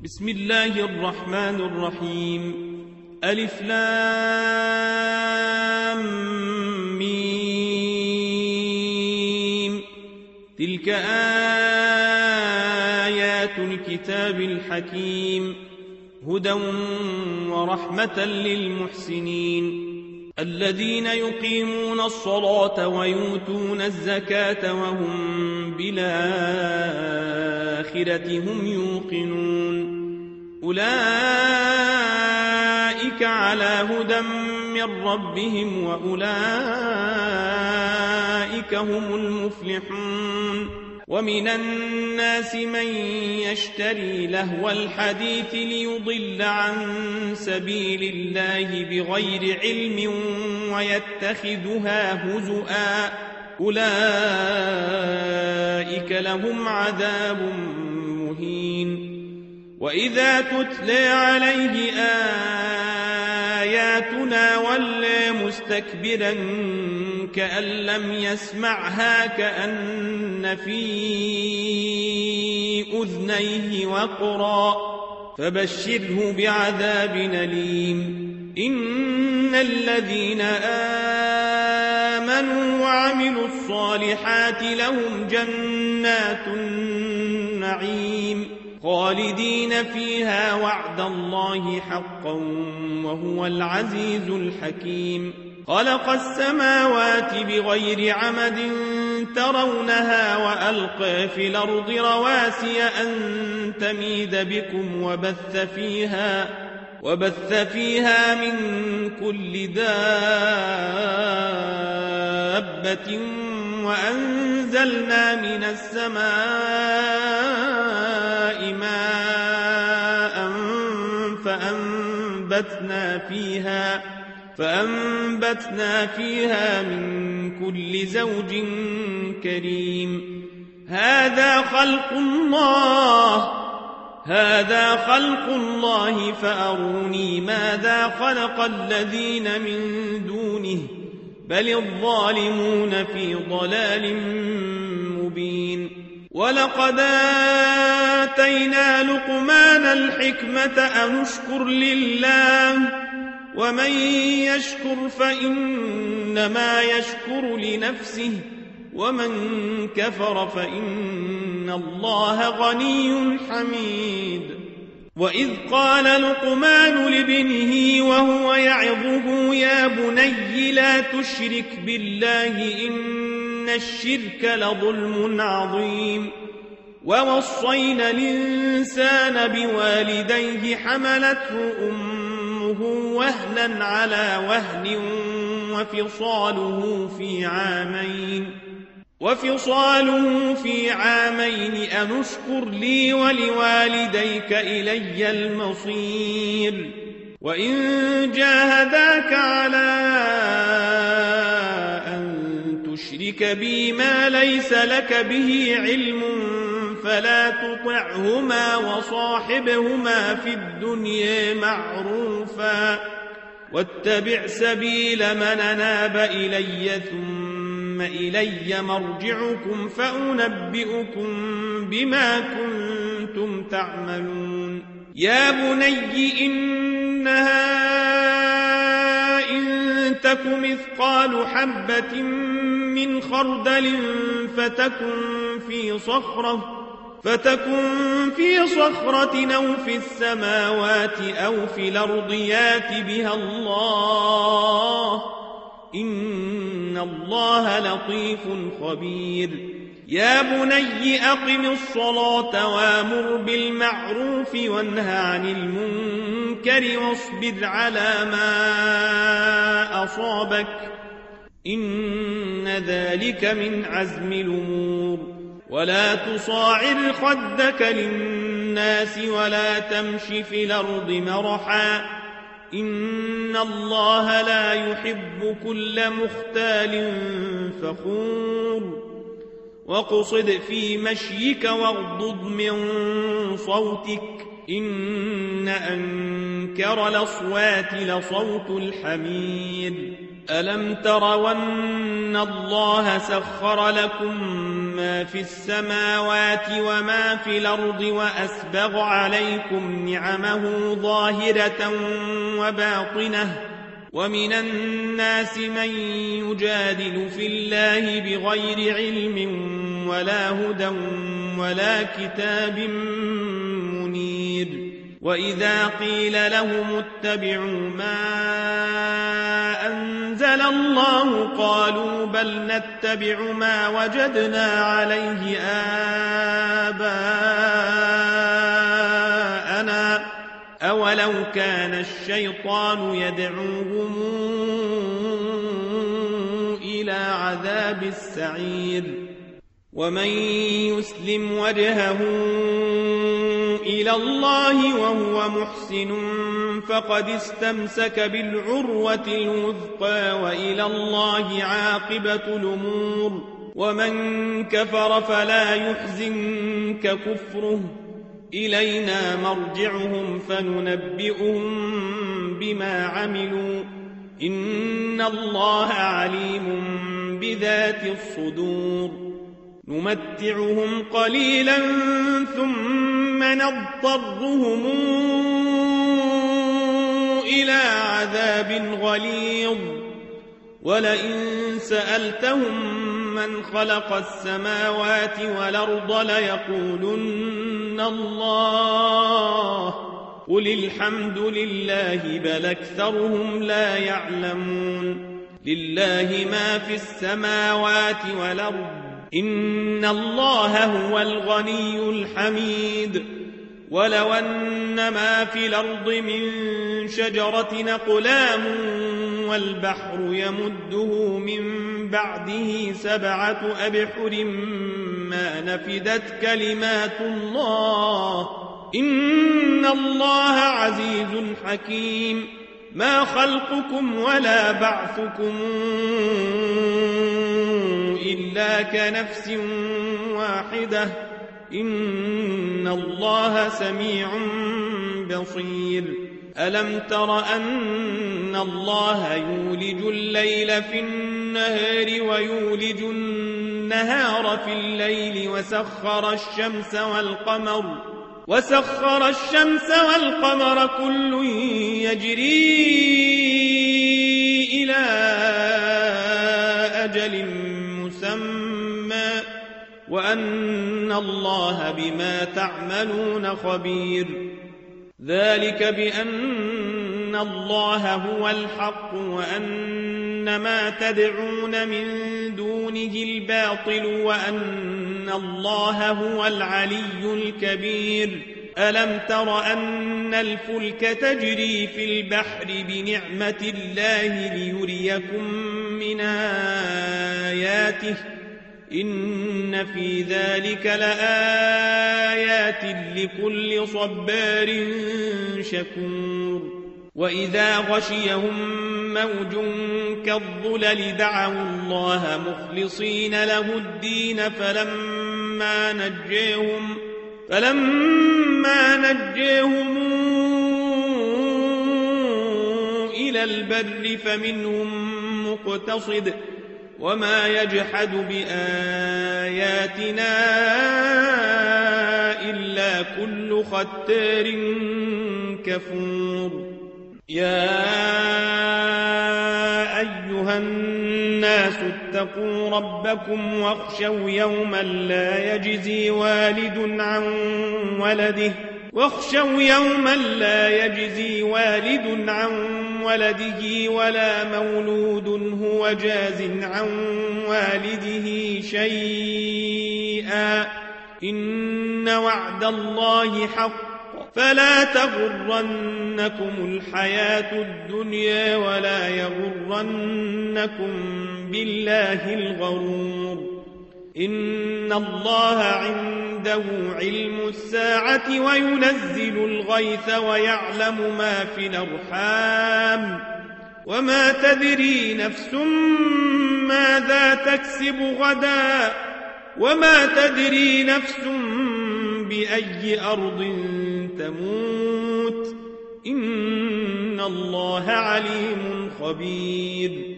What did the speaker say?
بسم الله الرحمن الرحيم. ألف لام ميم. تلك آيات الكتاب الحكيم، هدى ورحمة للمحسنين الذين يقيمون الصلاة ويؤتون الزكاة وهم بالآخرة هم يوقنون. أولئك على هدى من ربهم وأولئك هم المفلحون. ومن الناس من يشتري لهو الحديث ليضل عن سبيل الله بغير علم ويتخذها هزؤا، أولئك لهم عذاب مهين. وإذا تتلى عليه آياتنا ولى مستكبرا كأن لم يسمعها كأن في أذنيه وقرا، فبشره بعذاب أليم. إن الذين آمنوا وعملوا الصالحات لهم جنات النعيم خالدين فيها وعد الله حقا وهو العزيز الحكيم. خلق السماوات بغير عمد ترونها وألقى في الأرض رواسي أن تميد بكم وبث فيها من كل دابة وأنزلنا من السماء ماء فأنبتنا فيها من كل زوج كريم. هذا خلق الله فأروني ماذا خلق الذين من دونه بل الظالمون في ضلال مبين. ولقد آتينا لقمان الحكمة أن اشكر لله ومن يشكر فإنما يشكر لنفسه ومن كفر فإن الله غني حميد. وإذ قال لقمان لابنه وهو يعظه يا بني لا تشرك بالله إن الشرك لظلم عظيم. ووصينا الإنسان بوالديه حملته أمه وهنا على وهن وفصاله في عامين أن اشكر لي ولوالديك إلي المصير. وإن جاهداك على أن تشرك بي ما ليس لك به علم فلا تطعهما وصاحبهما في الدنيا معروفا واتبع سبيل من أناب إلي ثم إلي مرجعكم فأنبئكم بما كنتم تعملون. يا بني إنها إن تك مثقال حبة من خردل فتكن في صخرة أو في السماوات أو في الأرض يات بها الله إن الله لطيف خبير. يا بني أقم الصلاة وامر بالمعروف وانه عن المنكر واصبر على ما أصابك إن ذلك من عزم الأمور. ولا تصاعر خدك للناس ولا تمش في الأرض مرحا إن الله لا يحب كل مختال فخور. واقصد في مشيك واغضض من صوتك إن أنكر الأصوات لصوت الحمير. ألم تروا أن الله سخر لكم ما في السماوات وما في الأرض وأسبغ عليكم نعمه ظاهرة وباطنة ومن الناس من يجادل في الله بغير علم ولا هدى ولا كتاب منير وإذا قيل لهم اتبعوا ما أنزل الله قالوا بل نتبع ما وجدنا عليه آباءنا أولو كان الشيطان يدعوهم إلى عذاب السعير ومن يسلم وجهه إلى الله وهو محسن فقد استمسك بالعروة الوثقى وإلى الله عاقبة الأمور ومن كفر فلا يحزنك كفره إلينا مرجعهم فننبئهم بما عملوا إن الله عليم بذات الصدور نمتعهم قليلا ثم نضطرهم إلى عذاب غليظ ولئن سألتهم من خلق السماوات والأرض ليقولن الله قل الحمد لله بل أكثرهم لا يعلمون لله ما في السماوات والأرض إن الله هو الغني الحميد ولو أن ما في الأرض من شجرة أقلام والبحر يمده من بعده 7 أبحر ما نفدت كلمات الله إن الله عزيز حكيم ما خلقكم ولا بعثكم إلا كنفس واحدة إن الله سميع بصير ألم تر أن الله يولج الليل في النهار ويولج النهار في الليل وسخر الشمس والقمر كل يجري إلى أجل مسمى وأن الله بما تعملون خبير ذلك بأن الله هو الحق وأن ما تدعون من دونه الباطل وأن الله هو العلي الكبير ألم تر أن الفلك تجري في البحر بنعمة الله ليريكم من آياته إن في ذلك لآيات لكل صبار شكور وإذا غشيهم موج كالظلل دعوا الله مخلصين له الدين فلما نجيهم إلى البر فمنهم مقتصد وما يجحد بآياتنا إلا كل ختار كفور يا أيها الناس اتقوا ربكم واخشوا يوما لا يجزي والد عن ولده ولا مولود هو جاز عن والده شيئا إن وعد الله حق فلا تغرنكم الحياة الدنيا ولا يغرنكم بالله الغرور إن الله عنده علم الساعة وينزل الغيث ويعلم ما في الأرحام وما تدري نفس ماذا تكسب غدا وما تدري نفس بأي أرض تموت إن الله عليم خبير